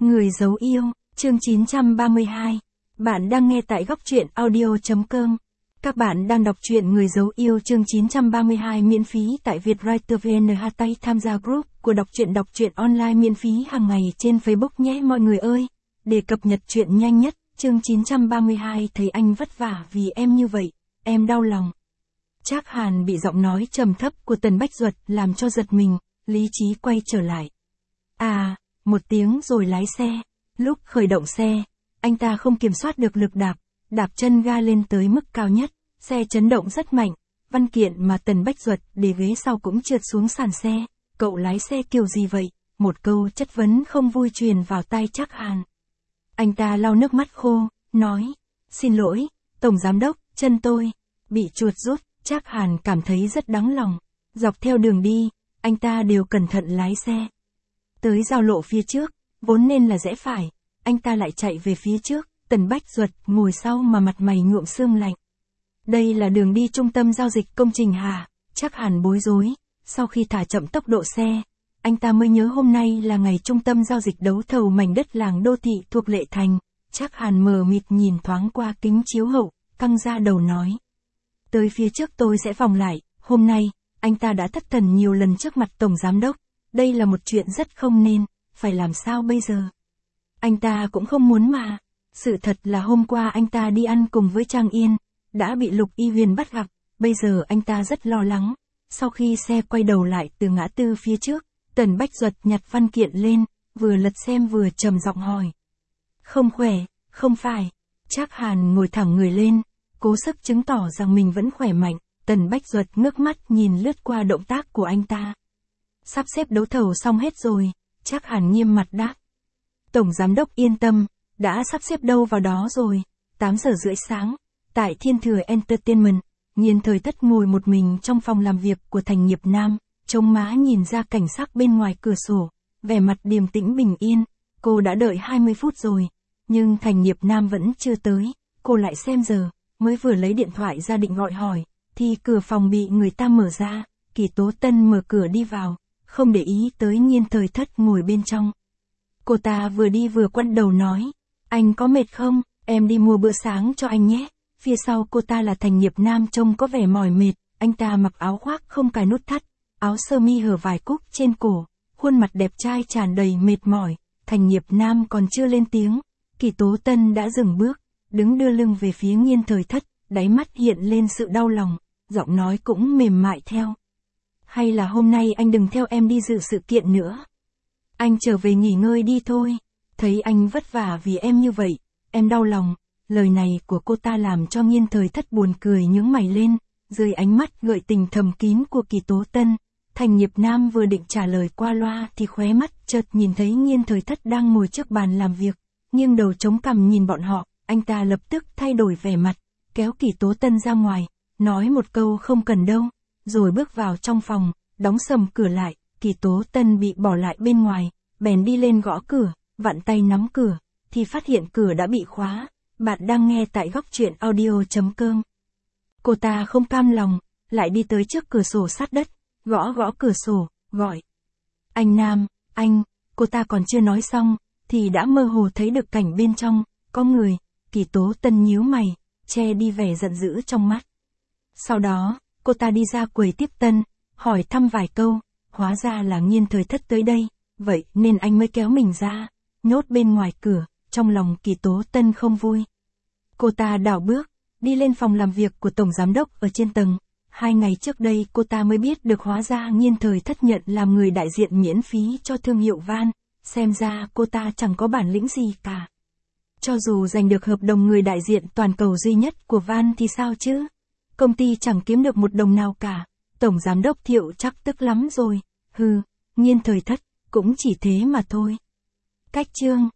Người giấu yêu, chương 932. Bạn đang nghe tại góc truyện audio.com. Các bạn đang đọc truyện Người giấu yêu chương 932 miễn phí tại Vietwriter VN. Hãy tham gia group của đọc truyện online miễn phí hàng ngày trên Facebook nhé mọi người ơi. Để cập nhật truyện nhanh nhất, chương 932 thấy anh vất vả vì em như vậy, em đau lòng. Trác Hàn bị giọng nói trầm thấp của Tần Bách Duật làm cho giật mình, lý trí quay trở lại. Một tiếng rồi lái xe. Lúc khởi động xe, anh ta không kiểm soát được lực đạp chân ga lên tới mức cao nhất, xe chấn động rất mạnh. Văn kiện mà Tần Bách Duật để ghế sau cũng trượt xuống sàn xe. Cậu lái xe kiểu gì vậy? Một câu chất vấn không vui truyền vào tai Trác Hàn. Anh ta lau nước mắt khô, nói, xin lỗi, Tổng Giám Đốc, chân tôi bị chuột rút. Trác Hàn cảm thấy rất đáng lòng. Dọc theo đường đi, anh ta đều cẩn thận lái xe. Tới giao lộ phía trước, vốn nên là rẽ phải, anh ta lại chạy về phía trước. Tần Bách Duật ngồi sau mà mặt mày nhuộm sương lạnh. Đây là đường đi trung tâm giao dịch công trình hả? Trác Hàn bối rối. Sau khi thả chậm tốc độ xe, anh ta mới nhớ hôm nay là ngày trung tâm giao dịch đấu thầu mảnh đất làng đô thị thuộc Lệ Thành. Trác Hàn mờ mịt nhìn thoáng qua kính chiếu hậu, căng ra đầu nói. Tới phía trước tôi sẽ vòng lại. Hôm nay, anh ta đã thất thần nhiều lần trước mặt Tổng Giám Đốc. Đây là một chuyện rất không nên, phải làm sao bây giờ? Anh ta cũng không muốn mà. Sự thật là hôm qua anh ta đi ăn cùng với Trang Yên, đã bị Lục Y Huyền bắt gặp, bây giờ anh ta rất lo lắng. Sau khi xe quay đầu lại từ ngã tư phía trước, Tần Bách Duật nhặt văn kiện lên, vừa lật xem vừa trầm giọng hỏi. Không khỏe, không phải. Trác Hàn ngồi thẳng người lên, cố sức chứng tỏ rằng mình vẫn khỏe mạnh. Tần Bách Duật ngước mắt nhìn lướt qua động tác của anh ta. Sắp xếp đấu thầu xong hết rồi, Trác Hàn nghiêm mặt đáp. Tổng Giám Đốc yên tâm, đã sắp xếp đâu vào đó rồi. 8 giờ rưỡi sáng, tại Thiên Thừa Entertainment, Nhiên Thời Thất ngồi một mình trong phòng làm việc của Thành Nghiệp Nam, trông má nhìn ra cảnh sắc bên ngoài cửa sổ, vẻ mặt điềm tĩnh bình yên. Cô đã đợi 20 phút rồi, nhưng Thành Nghiệp Nam vẫn chưa tới. Cô lại xem giờ, mới vừa lấy điện thoại ra định gọi hỏi, thì cửa phòng bị người ta mở ra. Kỳ Tố Tân mở cửa đi vào, không để ý tới Nhiên Thời Thất ngồi bên trong. Cô ta vừa đi vừa quặn đầu nói, anh có mệt không, em đi mua bữa sáng cho anh nhé. Phía sau cô ta là Thành Nghiệp Nam trông có vẻ mỏi mệt, anh ta mặc áo khoác không cài nút thắt, áo sơ mi hở vài cúc trên cổ, khuôn mặt đẹp trai tràn đầy mệt mỏi. Thành Nghiệp Nam còn chưa lên tiếng, Kỳ Tố Tân đã dừng bước, đứng đưa lưng về phía Nhiên Thời Thất, đáy mắt hiện lên sự đau lòng, giọng nói cũng mềm mại theo. Hay là hôm nay anh đừng theo em đi dự sự kiện nữa. Anh trở về nghỉ ngơi đi thôi. Thấy anh vất vả vì em như vậy, em đau lòng. Lời này của cô ta làm cho Nhiên Thời Thất buồn cười nhướng mày lên, dưới ánh mắt gợi tình thầm kín của Kỳ Tố Tân. Thành Nghiệp Nam vừa định trả lời qua loa thì khóe mắt chợt nhìn thấy Nhiên Thời Thất đang ngồi trước bàn làm việc, nghiêng đầu chống cằm nhìn bọn họ. Anh ta lập tức thay đổi vẻ mặt, kéo Kỳ Tố Tân ra ngoài, nói một câu không cần đâu, rồi bước vào trong phòng, đóng sầm cửa lại. Kỳ Tố Tân bị bỏ lại bên ngoài, bèn đi lên gõ cửa, vặn tay nắm cửa, thì phát hiện cửa đã bị khóa. Bạn đang nghe tại góc truyện audio.com. Cô ta không cam lòng, lại đi tới trước cửa sổ sát đất, gõ cửa sổ, gọi. Anh Nam, anh, cô ta còn chưa nói xong, thì đã mơ hồ thấy được cảnh bên trong, có người. Kỳ Tố Tân nhíu mày, che đi vẻ giận dữ trong mắt. Sau đó, cô ta đi ra quầy tiếp tân, hỏi thăm vài câu, hóa ra là Nhiên Thời Thất tới đây, vậy nên anh mới kéo mình ra, nhốt bên ngoài cửa. Trong lòng Kỳ Tố Tân không vui. Cô ta đảo bước, đi lên phòng làm việc của Tổng Giám Đốc ở trên tầng. 2 ngày trước đây cô ta mới biết được hóa ra Nhiên Thời Thất nhận làm người đại diện miễn phí cho thương hiệu Van. Xem ra cô ta chẳng có bản lĩnh gì cả. Cho dù giành được hợp đồng người đại diện toàn cầu duy nhất của Van thì sao chứ? Công ty chẳng kiếm được một đồng nào cả. Tổng Giám Đốc Thiệu chắc tức lắm rồi. Nhiên Thời Thất, cũng chỉ thế mà thôi. Cách chương